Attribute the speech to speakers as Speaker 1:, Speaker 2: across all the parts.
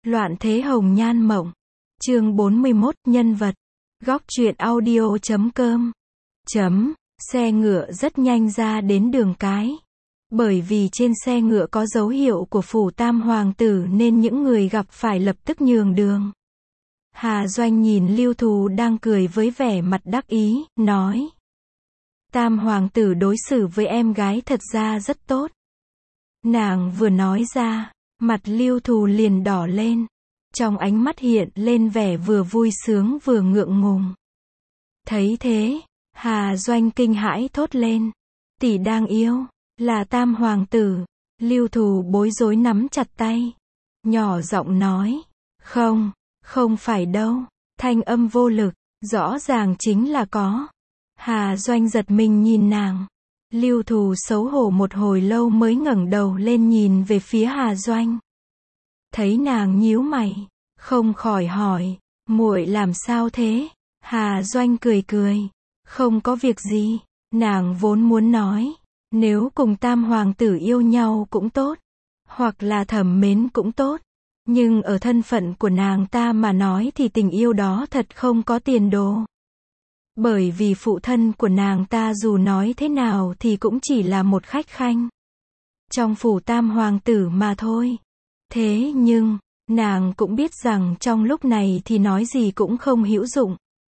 Speaker 1: Loạn thế hồng nhan mộng. Chương 41, nhân vật. Góc truyện audio.com. Xe ngựa rất nhanh ra đến đường cái. Bởi vì trên xe ngựa có dấu hiệu của phủ tam hoàng tử nên những người gặp phải lập tức nhường đường. Hà Doanh nhìn Lưu Thù đang cười với vẻ mặt đắc ý, nói. Tam hoàng tử đối xử với em gái thật ra rất tốt. Nàng vừa nói ra, mặt Lưu Thù liền đỏ lên. Trong ánh mắt hiện lên vẻ vừa vui sướng vừa ngượng ngùng. Thấy thế, Hà Doanh kinh hãi thốt lên. Tỷ đang yêu, là tam hoàng tử. Lưu Thù bối rối nắm chặt tay. Nhỏ giọng nói. Không phải đâu. Thanh âm vô lực, rõ ràng chính là có. Hà Doanh giật mình nhìn nàng. Lưu Thù xấu hổ một hồi lâu mới ngẩng đầu lên nhìn về phía Hà Doanh. Thấy nàng nhíu mày, không khỏi hỏi, muội làm sao thế? Hà Doanh cười, không có việc gì. Nàng vốn muốn nói, nếu cùng tam hoàng tử yêu nhau cũng tốt, hoặc là thầm mến cũng tốt, nhưng ở thân phận của nàng ta mà nói thì tình yêu đó thật không có tiền đồ. Bởi vì phụ thân của nàng ta dù nói thế nào thì cũng chỉ là một khách khanh trong phủ tam hoàng tử mà thôi. Thế nhưng, nàng cũng biết rằng trong lúc này thì nói gì cũng không hữu dụng.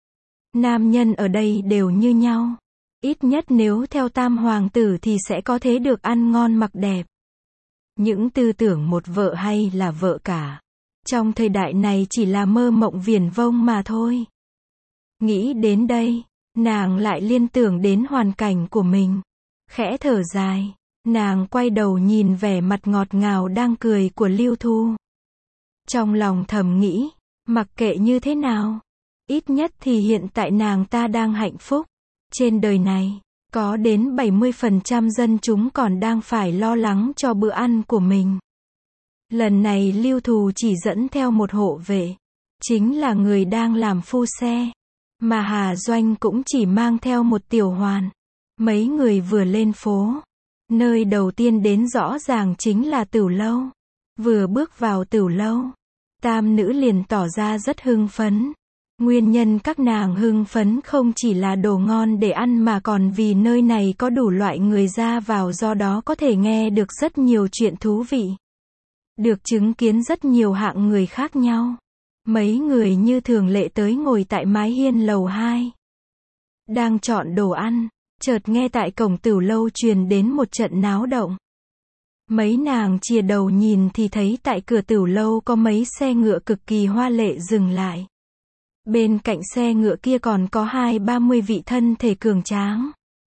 Speaker 1: Nam nhân ở đây đều như nhau. Ít nhất nếu theo tam hoàng tử thì sẽ có thế được ăn ngon mặc đẹp. Những tư tưởng một vợ hay là vợ cả, trong thời đại này chỉ là mơ mộng viển vông mà thôi. Nghĩ đến đây, nàng lại liên tưởng đến hoàn cảnh của mình. Khẽ thở dài, nàng quay đầu nhìn vẻ mặt ngọt ngào đang cười của Lưu Thu. Trong lòng thầm nghĩ, mặc kệ như thế nào, ít nhất thì hiện tại nàng ta đang hạnh phúc. Trên đời này, có đến 70% dân chúng còn đang phải lo lắng cho bữa ăn của mình. Lần này Lưu Thù chỉ dẫn theo một hộ vệ, chính là người đang làm phu xe. Mà Hà Doanh cũng chỉ mang theo một tiểu hoàn. Mấy người vừa lên phố, nơi đầu tiên đến rõ ràng chính là tửu lâu. Vừa bước vào tửu lâu, tam nữ liền tỏ ra rất hưng phấn. Nguyên nhân các nàng hưng phấn không chỉ là đồ ngon để ăn mà còn vì nơi này có đủ loại người ra vào, do đó có thể nghe được rất nhiều chuyện thú vị. Được chứng kiến rất nhiều hạng người khác nhau. Mấy người như thường lệ tới ngồi tại mái hiên lầu 2. Đang chọn đồ ăn, chợt nghe tại cổng tửu lâu truyền đến một trận náo động. Mấy nàng chìa đầu nhìn thì thấy tại cửa tửu lâu có mấy xe ngựa cực kỳ hoa lệ dừng lại. Bên cạnh xe ngựa kia còn có 20-30 vị thân thể cường tráng.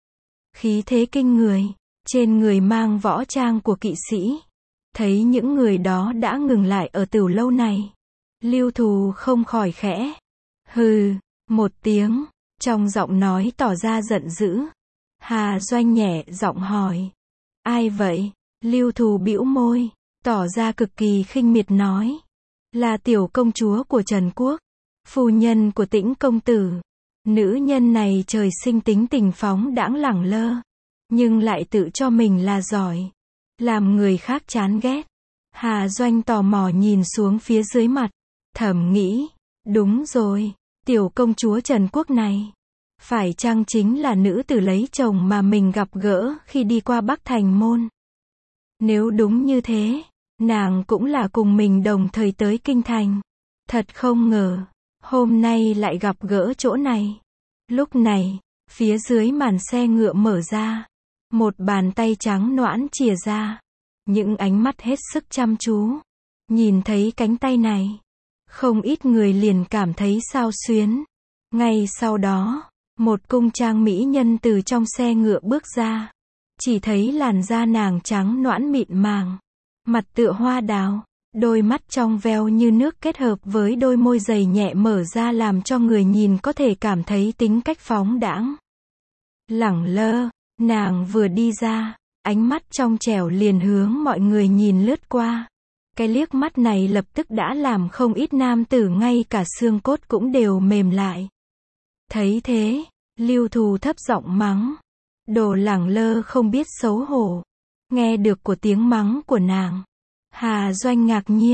Speaker 1: Khí thế kinh người, trên người mang võ trang của kỵ sĩ. Thấy những người đó đã ngừng lại ở tửu lâu này. Lưu Thù không khỏi khẽ. Hừ, một tiếng, trong giọng nói tỏ ra giận dữ. Hà Doanh nhẹ giọng hỏi. Ai vậy? Lưu Thù bĩu môi, tỏ ra cực kỳ khinh miệt nói. Là tiểu công chúa của Trần Quốc, phu nhân của Tĩnh công tử. Nữ nhân này trời sinh tính tình phóng đãng lẳng lơ, nhưng lại tự cho mình là giỏi, làm người khác chán ghét. Hà Doanh tò mò nhìn xuống phía dưới mặt, thầm nghĩ, đúng rồi, tiểu công chúa Trần Quốc này, phải chăng chính là nữ tử lấy chồng mà mình gặp gỡ khi đi qua Bắc Thành Môn? Nếu đúng như thế, nàng cũng là cùng mình đồng thời tới Kinh Thành. Thật không ngờ, hôm nay lại gặp gỡ chỗ này. Lúc này, phía dưới màn xe ngựa mở ra, một bàn tay trắng nõn chìa ra. Những ánh mắt hết sức chăm chú. Nhìn thấy cánh tay này, không ít người liền cảm thấy xao xuyến. Ngay sau đó, một cung trang mỹ nhân từ trong xe ngựa bước ra. Chỉ thấy làn da nàng trắng nõn mịn màng, mặt tựa hoa đào, đôi mắt trong veo như nước kết hợp với đôi môi dày nhẹ mở ra làm cho người nhìn có thể cảm thấy tính cách phóng đãng. Lẳng lơ, nàng vừa đi ra, ánh mắt trong trẻo liền hướng mọi người nhìn lướt qua. Cái liếc mắt này lập tức đã làm không ít nam tử ngay cả xương cốt cũng đều mềm lại. Thấy thế, Lưu Thù thấp giọng mắng. Đồ lẳng lơ không biết xấu hổ. Nghe được của tiếng mắng của nàng, Hà Doanh ngạc nhiên,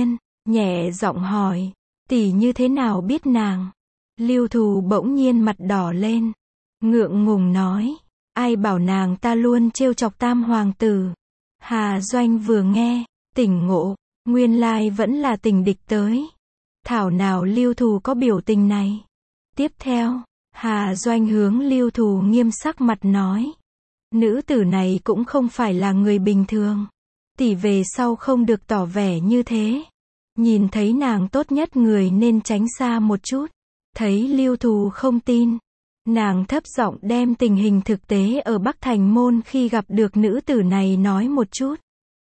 Speaker 1: nhẹ giọng hỏi, tỷ như thế nào biết nàng? Lưu Thù bỗng nhiên mặt đỏ lên, ngượng ngùng nói, ai bảo nàng ta luôn trêu chọc Tam hoàng tử. Hà Doanh vừa nghe, tỉnh ngộ, nguyên lai vẫn là tình địch tới. Thảo nào Lưu Thù có biểu tình này. Tiếp theo, Hà Doanh hướng Lưu Thù nghiêm sắc mặt nói, nữ tử này cũng không phải là người bình thường. Tỷ về sau không được tỏ vẻ như thế. Nhìn thấy nàng tốt nhất người nên tránh xa một chút. Thấy Lưu Thù không tin, nàng thấp giọng đem tình hình thực tế ở Bắc Thành Môn khi gặp được nữ tử này nói một chút.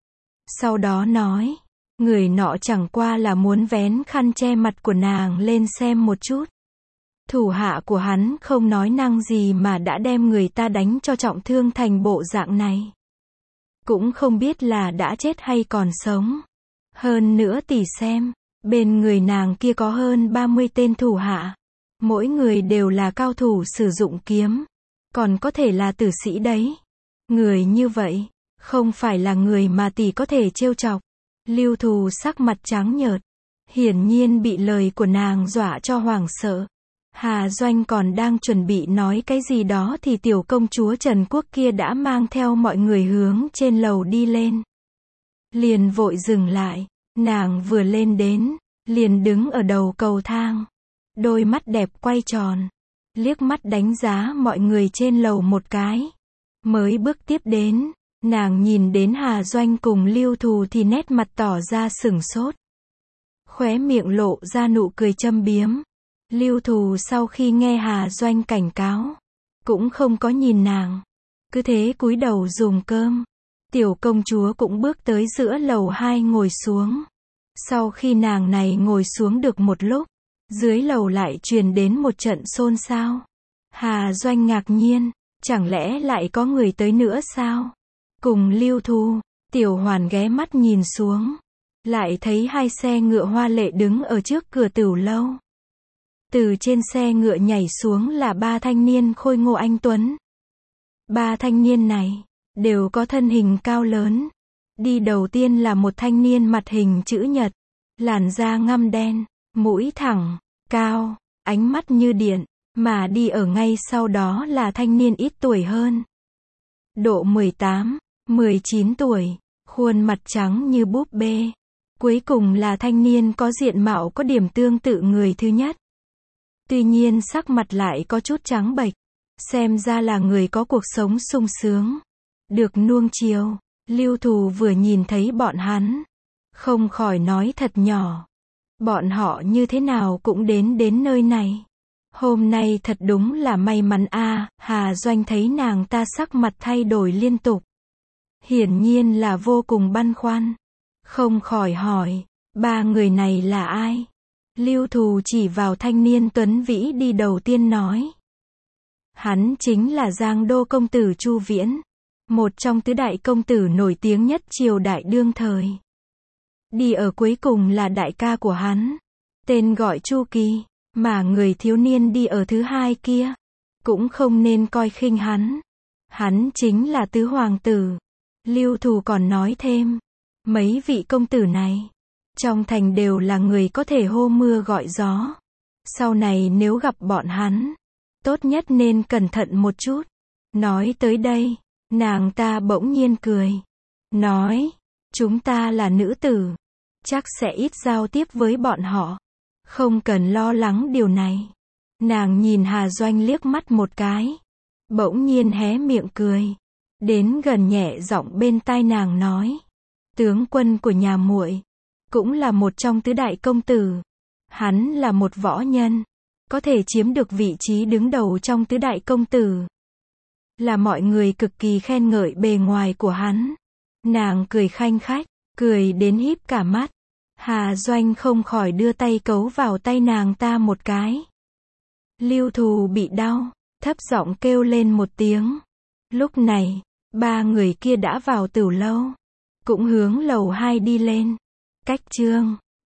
Speaker 1: Sau đó nói, người nọ chẳng qua là muốn vén khăn che mặt của nàng lên xem một chút. Thủ hạ của hắn không nói năng gì mà đã đem người ta đánh cho trọng thương thành bộ dạng này. Cũng không biết là đã chết hay còn sống. Hơn nữa tỷ xem, bên người nàng kia có hơn 30 tên thủ hạ. Mỗi người đều là cao thủ sử dụng kiếm. Còn có thể là tử sĩ đấy. Người như vậy, không phải là người mà tỷ có thể trêu chọc. Lưu Thù sắc mặt trắng nhợt. Hiển nhiên bị lời của nàng dọa cho hoảng sợ. Hà Doanh còn đang chuẩn bị nói cái gì đó thì tiểu công chúa Trần Quốc kia đã mang theo mọi người hướng trên lầu đi lên. Liền vội dừng lại, nàng vừa lên đến, liền đứng ở đầu cầu thang. Đôi mắt đẹp quay tròn, liếc mắt đánh giá mọi người trên lầu một cái. Mới bước tiếp đến, nàng nhìn đến Hà Doanh cùng Lưu Thù thì nét mặt tỏ ra sửng sốt. Khóe miệng lộ ra nụ cười châm biếm. Lưu Thù sau khi nghe Hà Doanh cảnh cáo, cũng không có nhìn nàng, cứ thế cúi đầu dùng cơm. Tiểu công chúa cũng bước tới giữa lầu 2 ngồi xuống. Sau khi nàng này ngồi xuống được một lúc, dưới lầu lại truyền đến một trận xôn xao. Hà Doanh ngạc nhiên, chẳng lẽ lại có người tới nữa sao? Cùng Lưu Thù, Tiểu Hoàn ghé mắt nhìn xuống, lại thấy 2 xe ngựa hoa lệ đứng ở trước cửa tửu lâu. Từ trên xe ngựa nhảy xuống là 3 thanh niên khôi ngô anh tuấn. 3 thanh niên này đều có thân hình cao lớn. Đi đầu tiên là một thanh niên mặt hình chữ nhật, làn da ngăm đen, mũi thẳng, cao, ánh mắt như điện, mà đi ở ngay sau đó là thanh niên ít tuổi hơn. Độ 18, 19 tuổi, khuôn mặt trắng như búp bê. Cuối cùng là thanh niên có diện mạo có điểm tương tự người thứ nhất. Tuy nhiên sắc mặt lại có chút trắng bệch, xem ra là người có cuộc sống sung sướng, được nuông chiều. Lưu Thù vừa nhìn thấy bọn hắn, không khỏi nói thật nhỏ, bọn họ như thế nào cũng đến nơi này. Hôm nay thật đúng là may mắn a. Hà Doanh thấy nàng ta sắc mặt thay đổi liên tục, hiển nhiên là vô cùng băn khoăn, không khỏi hỏi, 3 người này là ai? Lưu Thù chỉ vào thanh niên tuấn vĩ đi đầu tiên nói. Hắn chính là Giang Đô công tử Chu Viễn, một trong tứ đại công tử nổi tiếng nhất triều đại đương thời. Đi ở cuối cùng là đại ca của hắn, tên gọi Chu Kỳ, mà người thiếu niên đi ở thứ hai kia, cũng không nên coi khinh hắn. Hắn chính là tứ hoàng tử. Lưu Thù còn nói thêm, mấy vị công tử này trong thành đều là người có thể hô mưa gọi gió. Sau này nếu gặp bọn hắn, tốt nhất nên cẩn thận một chút. Nói tới đây, nàng ta bỗng nhiên cười, nói, chúng ta là nữ tử, chắc sẽ ít giao tiếp với bọn họ, không cần lo lắng điều này. Nàng nhìn Hà Doanh liếc mắt một cái, bỗng nhiên hé miệng cười, đến gần nhẹ giọng bên tai nàng nói, tướng quân của nhà muội cũng là một trong tứ đại công tử. Hắn là một võ nhân, có thể chiếm được vị trí đứng đầu trong tứ đại công tử. Là mọi người cực kỳ khen ngợi bề ngoài của hắn. Nàng cười khanh khách, cười đến híp cả mắt. Hà Doanh không khỏi đưa tay cấu vào tay nàng ta một cái. Lưu Thù bị đau, thấp giọng kêu lên một tiếng. Lúc này, 3 người kia đã vào tửu lâu, cũng hướng lầu 2 đi lên. Cách chương